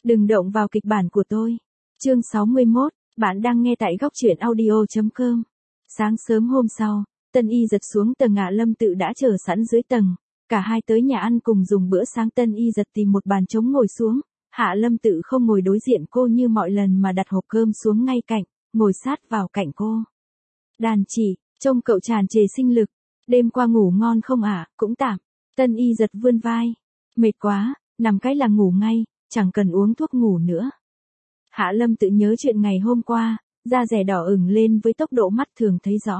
Đừng động vào kịch bản của tôi. Chương 61, bạn đang nghe tại góc truyện audio.com. Sáng sớm hôm sau, Tân Y Dật xuống tầng, Hạ Lâm Tự đã chờ sẵn dưới tầng. Cả hai tới nhà ăn cùng dùng bữa sáng. Tân Y Dật tìm một bàn trống ngồi xuống. Hạ Lâm Tự không ngồi đối diện cô như mọi lần mà đặt hộp cơm xuống ngay cạnh, ngồi sát vào cạnh cô. Đàn chị, trông cậu tràn trề sinh lực. Đêm qua ngủ ngon không ạ? Cũng tạm. Tân Y Dật vươn vai. Mệt quá, nằm cái là ngủ ngay, chẳng cần uống thuốc ngủ nữa. Hạ Lâm Tự nhớ chuyện ngày hôm qua, da dẻ đỏ ửng lên với tốc độ mắt thường thấy rõ.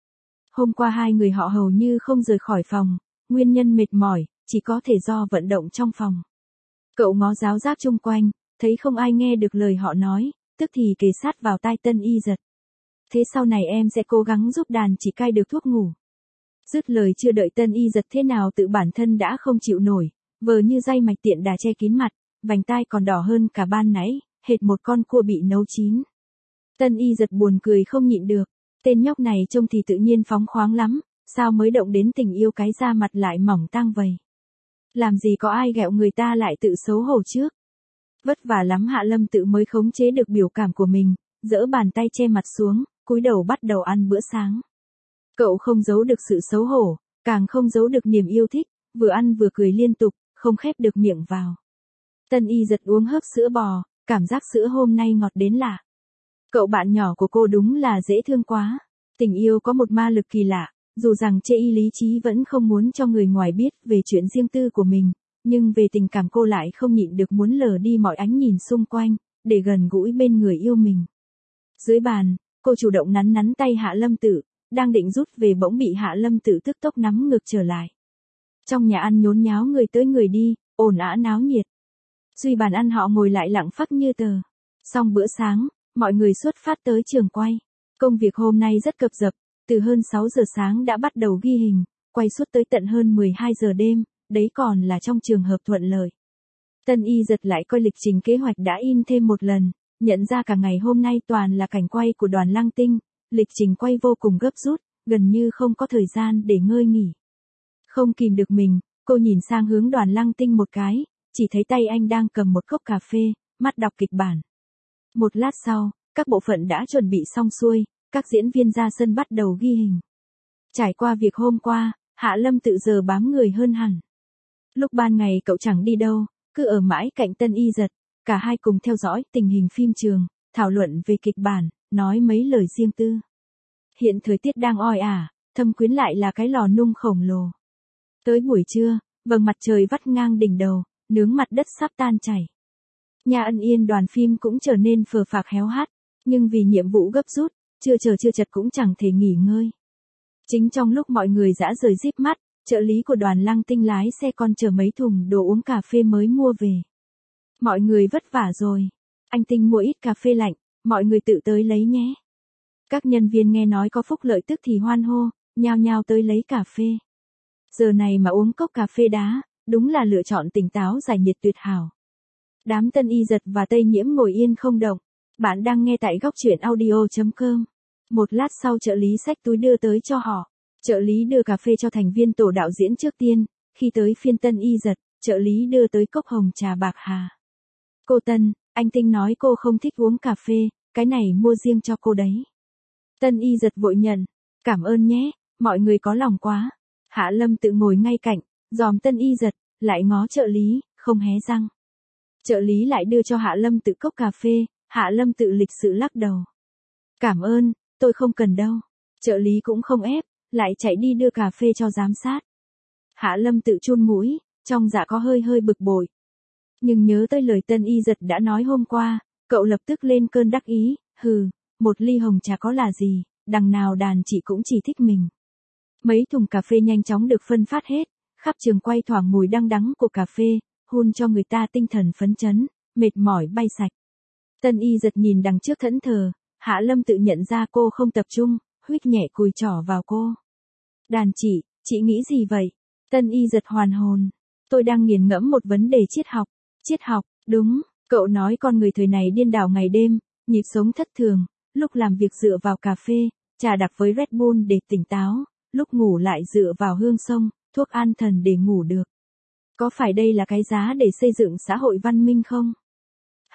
Hôm qua hai người họ hầu như không rời khỏi phòng, nguyên nhân mệt mỏi, chỉ có thể do vận động trong phòng. Cậu ngó ráo rác chung quanh, thấy không ai nghe được lời họ nói, tức thì kề sát vào tai Tân Y Dật. Thế sau này em sẽ cố gắng giúp đàn chị cai được thuốc ngủ. Dứt lời chưa đợi Tân Y Dật thế nào tự bản thân đã không chịu nổi, vờ như day mạch tiện đà che kín mặt, vành tai còn đỏ hơn cả ban nãy, hệt một con cua bị nấu chín. Tân Y Dật buồn cười không nhịn được, tên nhóc này trông thì tự nhiên phóng khoáng lắm, sao mới động đến tình yêu cái da mặt lại mỏng tang vầy. Làm gì có ai ghẹo người ta lại tự xấu hổ trước. Vất vả lắm Hạ Lâm Tự mới khống chế được biểu cảm của mình, giở bàn tay che mặt xuống, cúi đầu bắt đầu ăn bữa sáng. Cậu không giấu được sự xấu hổ, càng không giấu được niềm yêu thích, vừa ăn vừa cười liên tục, không khép được miệng vào. Tân Y Dật uống hớp sữa bò, cảm giác sữa hôm nay ngọt đến lạ. Cậu bạn nhỏ của cô đúng là dễ thương quá. Tình yêu có một ma lực kỳ lạ, dù rằng chê y lý trí vẫn không muốn cho người ngoài biết về chuyện riêng tư của mình, nhưng về tình cảm cô lại không nhịn được muốn lờ đi mọi ánh nhìn xung quanh, để gần gũi bên người yêu mình. Dưới bàn, cô chủ động nắn nắn tay Hạ Lâm Tự, đang định rút về bỗng bị Hạ Lâm Tự tức tốc nắm ngược trở lại. Trong nhà ăn nhốn nháo người tới người đi, ồn ào náo nhiệt. Duy bàn ăn họ ngồi lại lặng phắc như tờ. Xong bữa sáng, mọi người xuất phát tới trường quay. Công việc hôm nay rất cập dập, từ hơn 6 giờ sáng đã bắt đầu ghi hình, quay suốt tới tận hơn 12 giờ đêm, đấy còn là trong trường hợp thuận lợi. Tân Y Dật lại coi lịch trình kế hoạch đã in thêm một lần, nhận ra cả ngày hôm nay toàn là cảnh quay của Đoàn Lang Tinh, lịch trình quay vô cùng gấp rút, gần như không có thời gian để ngơi nghỉ. Không kìm được mình, cô nhìn sang hướng Đoàn Lang Tinh một cái, chỉ thấy tay anh đang cầm một cốc cà phê, mắt đọc kịch bản. Một lát sau, các bộ phận đã chuẩn bị xong xuôi, các diễn viên ra sân bắt đầu ghi hình. Trải qua việc hôm qua, Hạ Lâm Tự giờ bám người hơn hẳn. Lúc ban ngày cậu chẳng đi đâu, cứ ở mãi cạnh Tân Y Dật, cả hai cùng theo dõi tình hình phim trường, thảo luận về kịch bản, nói mấy lời riêng tư. Hiện thời tiết đang oi ả, Thâm Quyến lại là cái lò nung khổng lồ. Tới buổi trưa, vầng mặt trời vắt ngang đỉnh đầu, nướng mặt đất sắp tan chảy. Nhà Ân Yên đoàn phim cũng trở nên phờ phạc héo hắt, nhưng vì nhiệm vụ gấp rút, chưa chật cũng chẳng thể nghỉ ngơi. Chính trong lúc mọi người dã rời díp mắt, trợ lý của Đoàn Lang Tinh lái xe con chở mấy thùng đồ uống cà phê mới mua về. Mọi người vất vả rồi. Anh Tinh mua ít cà phê lạnh, mọi người tự tới lấy nhé. Các nhân viên nghe nói có phúc lợi tức thì hoan hô, nhao nhao tới lấy cà phê. Giờ này mà uống cốc cà phê đá, đúng là lựa chọn tỉnh táo giải nhiệt tuyệt hảo. Đám Tân Y Dật và Tây Nhiễm ngồi yên không động. Bạn đang nghe tại góc truyện audio.com. Một lát sau trợ lý xách túi đưa tới cho họ. Trợ lý đưa cà phê cho thành viên tổ đạo diễn trước tiên. Khi tới phiên Tân Y Dật, trợ lý đưa tới cốc hồng trà bạc hà. Cô Tân, anh Tinh nói cô không thích uống cà phê, cái này mua riêng cho cô đấy. Tân Y Dật vội nhận. Cảm ơn nhé, mọi người có lòng quá. Hạ Lâm Tự ngồi ngay cạnh, dòm Tân Y Dật, lại ngó trợ lý, không hé răng. Trợ lý lại đưa cho Hạ Lâm Tự cốc cà phê, Hạ Lâm Tự lịch sự lắc đầu. Cảm ơn, tôi không cần đâu. Trợ lý cũng không ép, lại chạy đi đưa cà phê cho giám sát. Hạ Lâm Tự chun mũi, trong dạ có hơi bực bội. Nhưng nhớ tới lời Tân Y Dật đã nói hôm qua, cậu lập tức lên cơn đắc ý, hừ, một ly hồng trà có là gì, đằng nào đàn chị cũng chỉ thích mình. Mấy thùng cà phê nhanh chóng được phân phát hết, khắp trường quay thoảng mùi đăng đắng của cà phê, hun cho người ta tinh thần phấn chấn, mệt mỏi bay sạch. Tân Y Dật nhìn đằng trước thẫn thờ, Hạ Lâm Tự nhận ra cô không tập trung, huých nhẹ cùi trỏ vào cô. Đàn chị nghĩ gì vậy? Tân Y Dật hoàn hồn. Tôi đang nghiền ngẫm một vấn đề triết học. Triết học, đúng, cậu nói con người thời này điên đảo ngày đêm, nhịp sống thất thường, lúc làm việc dựa vào cà phê, trà đặc với Red Bull để tỉnh táo, lúc ngủ lại dựa vào hương sông, thuốc an thần để ngủ được. Có phải đây là cái giá để xây dựng xã hội văn minh không?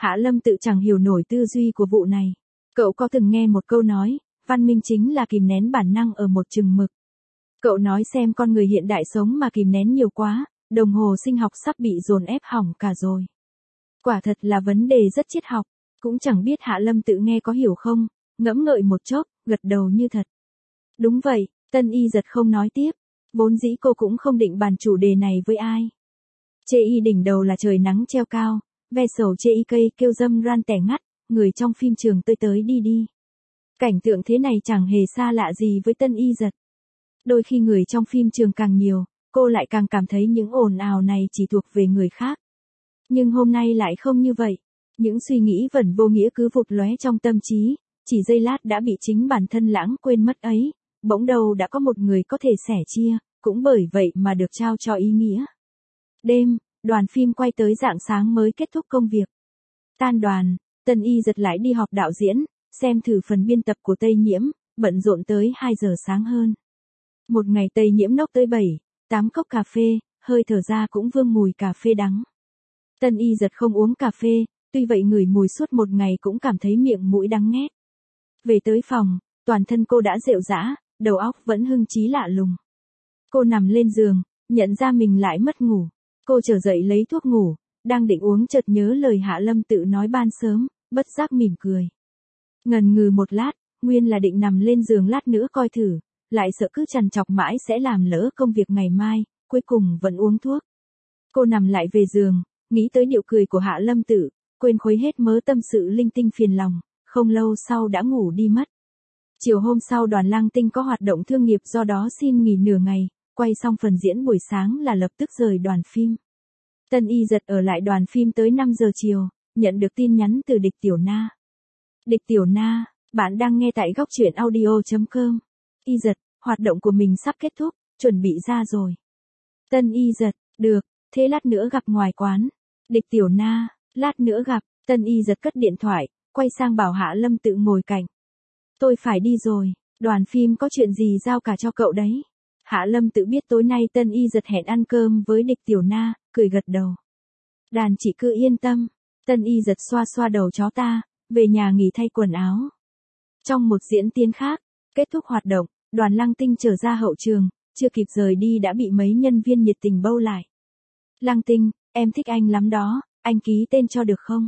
Hạ Lâm Tự chẳng hiểu nổi tư duy của vụ này. Cậu có từng nghe một câu nói, văn minh chính là kìm nén bản năng ở một chừng mực. Cậu nói xem con người hiện đại sống mà kìm nén nhiều quá, đồng hồ sinh học sắp bị dồn ép hỏng cả rồi. Quả thật là vấn đề rất triết học, cũng chẳng biết Hạ Lâm Tự nghe có hiểu không, ngẫm ngợi một chốc, gật đầu như thật. Đúng vậy, Tân Y Giật không nói tiếp, vốn dĩ cô cũng không định bàn chủ đề này với ai. Chê y đỉnh đầu là trời nắng treo cao, ve sầu chê y cây kêu dâm ran tẻ ngắt, người trong phim trường tới tới đi đi. Cảnh tượng thế này chẳng hề xa lạ gì với Tân Y Giật. Đôi khi người trong phim trường càng nhiều, cô lại càng cảm thấy những ồn ào này chỉ thuộc về người khác. Nhưng hôm nay lại không như vậy. Những suy nghĩ vẩn vô nghĩa cứ vụt lóe trong tâm trí, chỉ giây lát đã bị chính bản thân lãng quên mất ấy. Bỗng đầu đã có một người có thể sẻ chia, cũng bởi vậy mà được trao cho ý nghĩa. Đêm, đoàn phim quay tới rạng sáng mới kết thúc công việc. Tan đoàn, Tân Y Giật lại đi họp đạo diễn, xem thử phần biên tập của Tây Nhiễm, bận rộn tới 2 giờ sáng hơn. Một ngày Tây Nhiễm nốc tới 7, 8 cốc cà phê, hơi thở ra cũng vương mùi cà phê đắng. Tân Y Giật không uống cà phê, tuy vậy ngửi mùi suốt một ngày cũng cảm thấy miệng mũi đắng nghét. Về tới phòng, toàn thân cô đã rệu rã, đầu óc vẫn hưng trí lạ lùng. Cô nằm lên giường, nhận ra mình lại mất ngủ. Cô trở dậy lấy thuốc ngủ, đang định uống chợt nhớ lời Hạ Lâm Tự nói ban sớm, bất giác mỉm cười. Ngần ngừ một lát, nguyên là định nằm lên giường lát nữa coi thử, lại sợ cứ trằn trọc mãi sẽ làm lỡ công việc ngày mai, cuối cùng vẫn uống thuốc. Cô nằm lại về giường, nghĩ tới điệu cười của Hạ Lâm Tự, quên khuấy hết mớ tâm sự linh tinh phiền lòng, không lâu sau đã ngủ đi mất. Chiều hôm sau Đoàn Lang Tinh có hoạt động thương nghiệp do đó xin nghỉ nửa ngày, quay xong phần diễn buổi sáng là lập tức rời đoàn phim. Tân Y Giật ở lại đoàn phim tới 5 giờ chiều, nhận được tin nhắn từ Địch Tiểu Na. Địch Tiểu Na, bạn đang nghe tại góc truyện audio.com. Y Giật, hoạt động của mình sắp kết thúc, chuẩn bị ra rồi. Tân Y Giật, được, thế lát nữa gặp ngoài quán. Địch Tiểu Na, lát nữa gặp. Tân Y Giật cất điện thoại, quay sang bảo Hạ Lâm Tự ngồi cạnh. Tôi phải đi rồi, đoàn phim có chuyện gì giao cả cho cậu đấy. Hạ Lâm Tự biết tối nay Tân Y Giật hẹn ăn cơm với Địch Tiểu Na, cười gật đầu. Đàn chị cứ yên tâm. Tân Y Giật xoa xoa đầu chó ta, về nhà nghỉ thay quần áo. Trong một diễn tiến khác, kết thúc hoạt động, Đoàn Lang Tinh trở ra hậu trường, chưa kịp rời đi đã bị mấy nhân viên nhiệt tình bâu lại. Lang Tinh, em thích anh lắm đó, anh ký tên cho được không?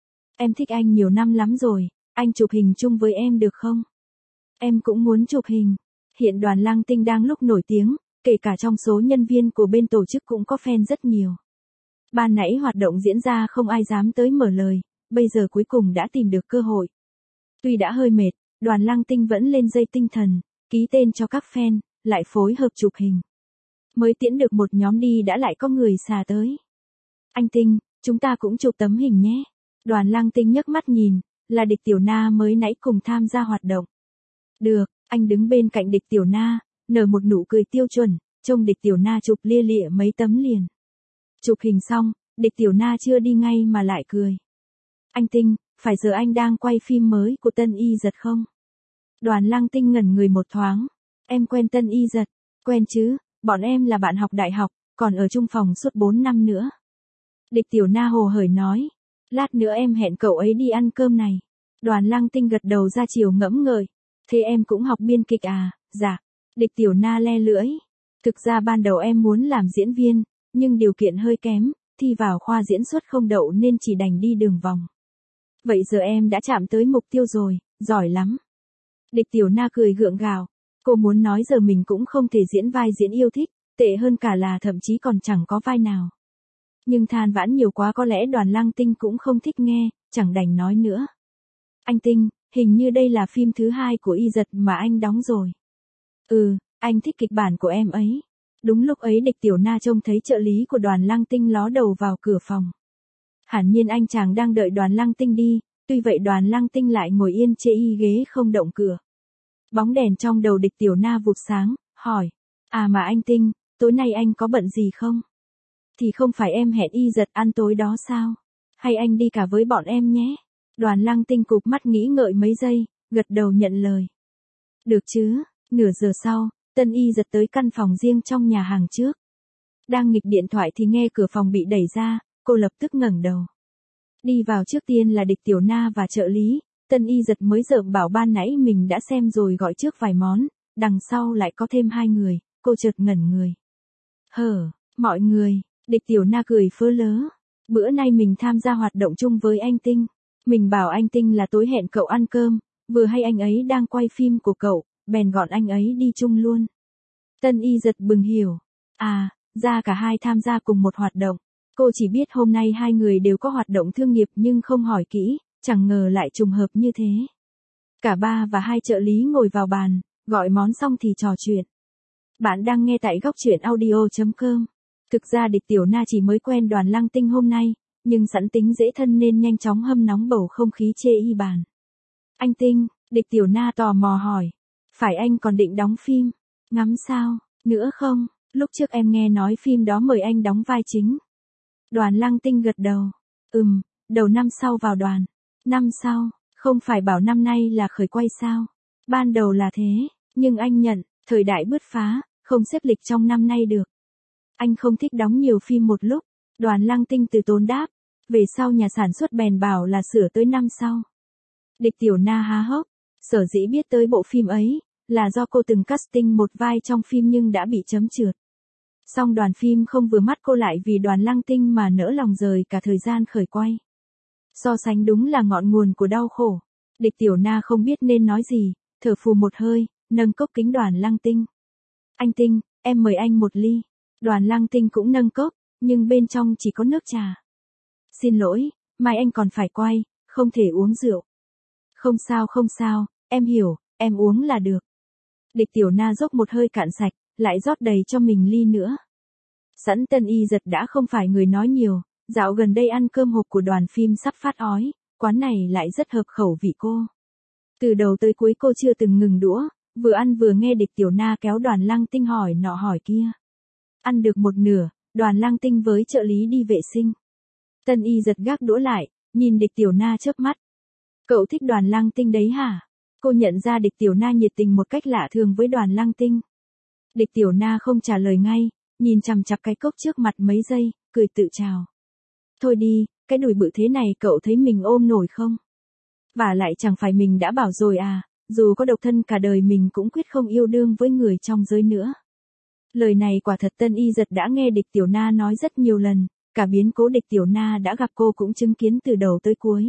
Em thích anh nhiều năm lắm rồi, anh chụp hình chung với em được không? Em cũng muốn chụp hình. Hiện Đoàn Lang Tinh đang lúc nổi tiếng, kể cả trong số nhân viên của bên tổ chức cũng có fan rất nhiều. Ban nãy hoạt động diễn ra không ai dám tới mở lời, bây giờ cuối cùng đã tìm được cơ hội. Tuy đã hơi mệt, Đoàn Lang Tinh vẫn lên dây tinh thần, ký tên cho các fan, lại phối hợp chụp hình. Mới tiễn được một nhóm đi đã lại có người xà tới. Anh Tinh, chúng ta cũng chụp tấm hình nhé. Đoàn Lang Tinh nhấc mắt nhìn, là Địch Tiểu Na mới nãy cùng tham gia hoạt động. Được, anh đứng bên cạnh Địch Tiểu Na, nở một nụ cười tiêu chuẩn, trông Địch Tiểu Na chụp lia lịa mấy tấm liền. Chụp hình xong, Địch Tiểu Na chưa đi ngay mà lại cười. Anh Tinh, phải giờ anh đang quay phim mới của Tân Y Giật không? Đoàn Lang Tinh ngẩn người một thoáng. Em quen Tân Y Giật, quen chứ, bọn em là bạn học đại học, còn ở chung phòng suốt 4 năm nữa. Địch Tiểu Na hồ hởi nói, lát nữa em hẹn cậu ấy đi ăn cơm này. Đoàn Lang Tinh gật đầu ra chiều ngẫm ngợi. Thế em cũng học biên kịch à? Dạ. Địch Tiểu Na le lưỡi. Thực ra ban đầu em muốn làm diễn viên, nhưng điều kiện hơi kém, thi vào khoa diễn xuất không đậu nên chỉ đành đi đường vòng. Vậy giờ em đã chạm tới mục tiêu rồi, giỏi lắm. Địch Tiểu Na cười gượng gạo. Cô muốn nói giờ mình cũng không thể diễn vai diễn yêu thích, tệ hơn cả là thậm chí còn chẳng có vai nào. Nhưng than vãn nhiều quá có lẽ Đoàn Lang Tinh cũng không thích nghe, chẳng đành nói nữa. Anh Tinh, hình như đây là phim thứ 2 của Y Giật mà anh đóng rồi. Ừ, anh thích kịch bản của em ấy. Đúng lúc ấy Địch Tiểu Na trông thấy trợ lý của Đoàn Lang Tinh ló đầu vào cửa phòng. Hẳn nhiên anh chàng đang đợi Đoàn Lang Tinh đi, tuy vậy Đoàn Lang Tinh lại ngồi yên chê y ghế không động cửa. Bóng đèn trong đầu Địch Tiểu Na vụt sáng, hỏi. À mà anh Tinh, tối nay anh có bận gì không? Thì không phải em hẹn Y Giật ăn tối đó sao? Hay anh đi cả với bọn em nhé? Đoàn Lang Tinh cụp mắt nghĩ ngợi mấy giây, gật đầu nhận lời. Được chứ, nửa giờ sau, Tân Y Giật tới căn phòng riêng trong nhà hàng trước. Đang nghịch điện thoại thì nghe cửa phòng bị đẩy ra, cô lập tức ngẩng đầu. Đi vào trước tiên là Địch Tiểu Na và trợ lý, Tân Y Dật mới dợm bảo ban nãy mình đã xem rồi gọi trước vài món, đằng sau lại có thêm 2 người, cô chợt ngẩn người. Mọi người, Địch Tiểu Na cười phớ lớ. Bữa nay mình tham gia hoạt động chung với anh Tinh. Mình bảo anh Tinh là tối hẹn cậu ăn cơm, vừa hay anh ấy đang quay phim của cậu, bèn gọi anh ấy đi chung luôn. Tân Y Dật bừng hiểu. À, ra cả hai tham gia cùng một hoạt động. Cô chỉ biết hôm nay hai người đều có hoạt động thương nghiệp nhưng không hỏi kỹ, chẳng ngờ lại trùng hợp như thế. Cả ba và hai trợ lý ngồi vào bàn, gọi món xong thì trò chuyện. Bạn đang nghe tại góc truyện audio.com. Thực ra Địch Tiểu Na chỉ mới quen Đoàn Lăng Tinh hôm nay, nhưng sẵn tính dễ thân nên nhanh chóng hâm nóng bầu không khí chê y bàn. Anh Tinh, Địch Tiểu Na tò mò hỏi. Phải anh còn định đóng phim? Ngắm sao, nữa không? Lúc trước em nghe nói phim đó mời anh đóng vai chính. Đoàn Lăng Tinh gật đầu. Đầu năm sau vào đoàn. Năm sau, không phải bảo năm nay là khởi quay sao? Ban đầu là thế, nhưng anh nhận, thời đại bứt phá, không xếp lịch trong năm nay được. Anh không thích đóng nhiều phim một lúc. Đoàn Lăng Tinh từ tốn đáp. Về sau nhà sản xuất bèn bảo là sửa tới năm sau. Địch Tiểu Na há hốc. Sở dĩ biết tới bộ phim ấy, là do cô từng casting một vai trong phim nhưng đã bị chấm trượt. Song đoàn phim không vừa mắt cô lại vì Đoàn Lăng Tinh mà nỡ lòng rời cả thời gian khởi quay. So sánh đúng là ngọn nguồn của đau khổ. Địch Tiểu Na không biết nên nói gì, thở phù một hơi, nâng cốc kính Đoàn Lăng Tinh. Anh Tinh, em mời anh một ly. Đoàn Lăng Tinh cũng nâng cốc, nhưng bên trong chỉ có nước trà. Xin lỗi, mai anh còn phải quay, không thể uống rượu. Không sao, em hiểu, em uống là được. Địch Tiểu Na dốc một hơi cạn sạch, lại rót đầy cho mình ly nữa. Sẵn Tân Y Dật đã không phải người nói nhiều, dạo gần đây ăn cơm hộp của đoàn phim sắp phát ói, quán này lại rất hợp khẩu vị cô. Từ đầu tới cuối cô chưa từng ngừng đũa, vừa ăn vừa nghe Địch Tiểu Na kéo Đoàn Lăng Tinh hỏi nọ hỏi kia. Ăn được một nửa, Đoàn Lăng Tinh với trợ lý đi vệ sinh. Tân Y Dật gác đũa lại, nhìn Địch Tiểu Na chớp mắt. Cậu thích Đoàn Lăng Tinh đấy hả? Cô nhận ra Địch Tiểu Na nhiệt tình một cách lạ thường với Đoàn Lăng Tinh. Địch Tiểu Na không trả lời ngay, nhìn chằm chằm cái cốc trước mặt mấy giây, cười tự chào. Thôi đi, cái đùi bự thế này cậu thấy mình ôm nổi không? Và lại chẳng phải mình đã bảo rồi à, dù có độc thân cả đời mình cũng quyết không yêu đương với người trong giới nữa. Lời này quả thật Tân Y Dật đã nghe Địch Tiểu Na nói rất nhiều lần, cả biến cố Địch Tiểu Na đã gặp cô cũng chứng kiến từ đầu tới cuối.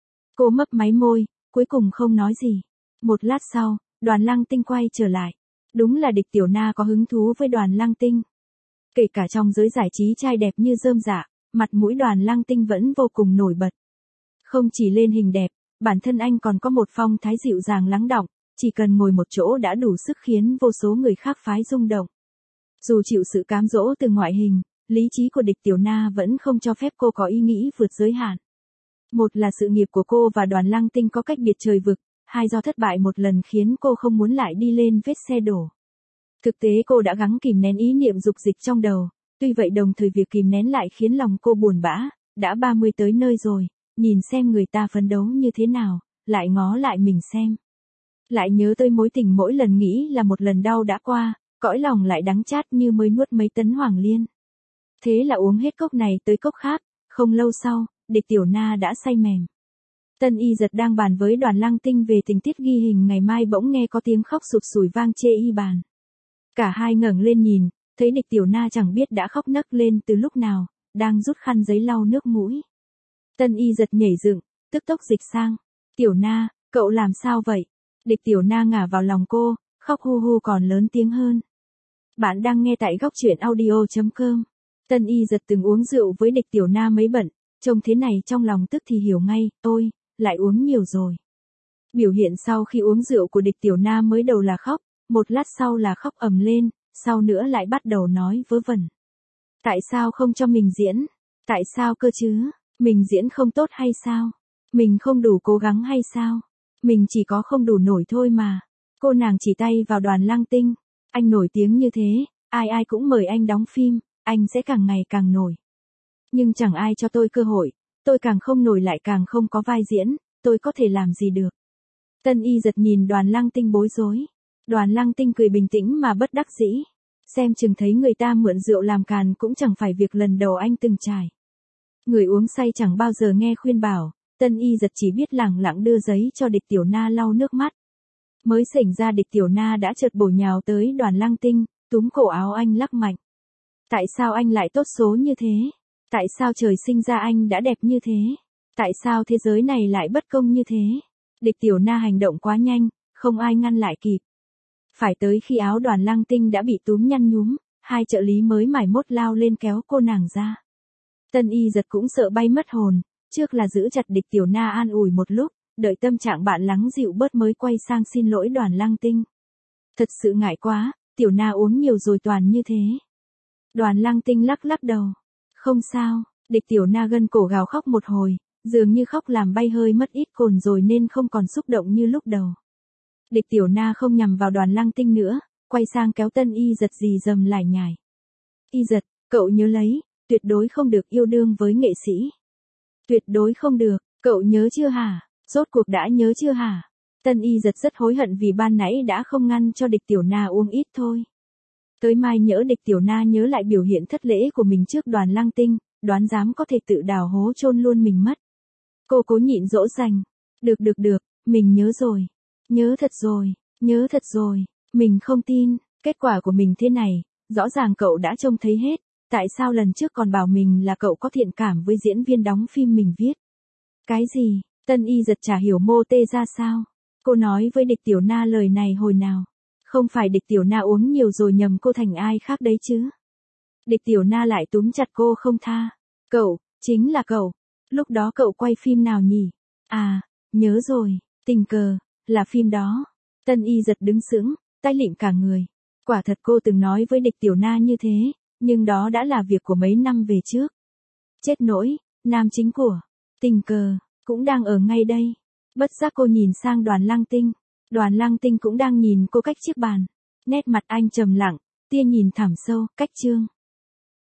Cô mấp máy môi, cuối cùng không nói gì. Một lát sau, Đoàn Lăng Tinh quay trở lại. Đúng là Địch Tiểu Na có hứng thú với Đoàn Lăng Tinh. Kể cả trong giới giải trí trai đẹp như rơm rạ, mặt mũi Đoàn Lăng Tinh vẫn vô cùng nổi bật. Không chỉ lên hình đẹp, bản thân anh còn có một phong thái dịu dàng lắng đọng, chỉ cần ngồi một chỗ đã đủ sức khiến vô số người khác phái rung động. Dù chịu sự cám dỗ từ ngoại hình, lý trí của Địch Tiểu Na vẫn không cho phép cô có ý nghĩ vượt giới hạn. Một là sự nghiệp của cô và Đoàn Lăng Tinh có cách biệt trời vực, hai do thất bại một lần khiến cô không muốn lại đi lên vết xe đổ. Thực tế cô đã gắng kìm nén ý niệm dục dịch trong đầu, tuy vậy đồng thời việc kìm nén lại khiến lòng cô buồn bã, đã 30 tới nơi rồi, nhìn xem người ta phấn đấu như thế nào, lại ngó lại mình xem. Lại nhớ tới mối tình mỗi lần nghĩ là một lần đau đã qua, cõi lòng lại đắng chát như mới nuốt mấy tấn hoàng liên. Thế là uống hết cốc này tới cốc khác, không lâu sau, Địch Tiểu Na đã say mềm. Tân Y Dật đang bàn với Đoàn Lăng Tinh về tình tiết ghi hình ngày mai bỗng nghe có tiếng khóc sụt sùi vang chê y bàn. Cả hai ngẩng lên nhìn, thấy Địch Tiểu Na chẳng biết đã khóc nấc lên từ lúc nào, đang rút khăn giấy lau nước mũi. Tân Y Dật nhảy dựng, tức tốc dịch sang. Tiểu Na, cậu làm sao vậy? Địch Tiểu Na ngả vào lòng cô, khóc hu hu còn lớn tiếng hơn. Bạn đang nghe tại góc truyện audio.com. Tân Y Dật từng uống rượu với Địch Tiểu Na mấy bận, trông thế này trong lòng tức thì hiểu ngay, ôi, lại uống nhiều rồi. Biểu hiện sau khi uống rượu của Địch Tiểu Na mới đầu là khóc, một lát sau là khóc ầm lên, sau nữa lại bắt đầu nói vớ vẩn. Tại sao không cho mình diễn? Tại sao cơ chứ? Mình diễn không tốt hay sao? Mình không đủ cố gắng hay sao? Mình chỉ có không đủ nổi thôi mà. Cô nàng chỉ tay vào Đoàn Lăng Tinh. Anh nổi tiếng như thế, ai ai cũng mời anh đóng phim, anh sẽ càng ngày càng nổi. Nhưng chẳng ai cho tôi cơ hội, tôi càng không nổi lại càng không có vai diễn, tôi có thể làm gì được. Tân Y Dật nhìn Đoàn Lăng Tinh bối rối. Đoàn Lăng Tinh cười bình tĩnh mà bất đắc dĩ. Xem chừng thấy người ta mượn rượu làm càn cũng chẳng phải việc lần đầu anh từng trải. Người uống say chẳng bao giờ nghe khuyên bảo, Tân Y Dật chỉ biết lẳng lặng đưa giấy cho Địch Tiểu Na lau nước mắt. Mới sảnh ra Địch Tiểu Na đã chợt bổ nhào tới Đoàn Lăng Tinh, túm cổ áo anh lắc mạnh. Tại sao anh lại tốt số như thế? Tại sao trời sinh ra anh đã đẹp như thế? Tại sao thế giới này lại bất công như thế? Địch Tiểu Na hành động quá nhanh, không ai ngăn lại kịp. Phải tới khi áo Đoàn Lăng Tinh đã bị túm nhăn nhúm, hai trợ lý mới mải mốt lao lên kéo cô nàng ra. Tân Y Dật cũng sợ bay mất hồn, trước là giữ chặt Địch Tiểu Na an ủi một lúc, đợi tâm trạng bạn lắng dịu bớt mới quay sang xin lỗi Đoàn Lăng Tinh. Thật sự ngại quá, Tiểu Na uống nhiều rồi toàn như thế. Đoàn Lăng Tinh lắc lắc đầu. Không sao, Địch Tiểu Na gân cổ gào khóc một hồi, dường như khóc làm bay hơi mất ít cồn rồi nên không còn xúc động như lúc đầu. Địch Tiểu Na không nhằm vào Đoàn Lăng Tinh nữa, quay sang kéo Tân Y Dật rì rầm lải nhải. Y Dật, cậu nhớ lấy, tuyệt đối không được yêu đương với nghệ sĩ. Tuyệt đối không được, cậu nhớ chưa hả? Rốt cuộc đã nhớ chưa hả? Tân Y Dật rất hối hận vì ban nãy đã không ngăn cho Địch Tiểu Na uống ít thôi. Tới mai nhỡ Địch Tiểu Na nhớ lại biểu hiện thất lễ của mình trước Đoàn Lăng Tinh, đoán dám có thể tự đào hố chôn luôn mình mất. Cô cố nhịn dỗ dành. Được, mình nhớ rồi. Nhớ thật rồi, mình không tin, kết quả của mình thế này, rõ ràng cậu đã trông thấy hết, tại sao lần trước còn bảo mình là cậu có thiện cảm với diễn viên đóng phim mình viết. Cái gì, Tân Y Dật chả hiểu mô tê ra sao, cô nói với Địch Tiểu Na lời này hồi nào, không phải Địch Tiểu Na uống nhiều rồi nhầm cô thành ai khác đấy chứ. Địch Tiểu Na lại túm chặt cô không tha, cậu, chính là cậu, lúc đó cậu quay phim nào nhỉ? À, nhớ rồi, tình cờ, là phim đó. Tân Y Dật đứng sững, tay lịm cả người. Quả thật cô từng nói với Địch Tiểu Na như thế, nhưng đó đã là việc của mấy năm về trước. Chết nỗi, nam chính của tình cờ cũng đang ở ngay đây. Bất giác cô nhìn sang Đoàn Lăng Tinh. Đoàn Lăng Tinh cũng đang nhìn cô cách chiếc bàn. Nét mặt anh trầm lặng, tia nhìn thẳm sâu, cách chương.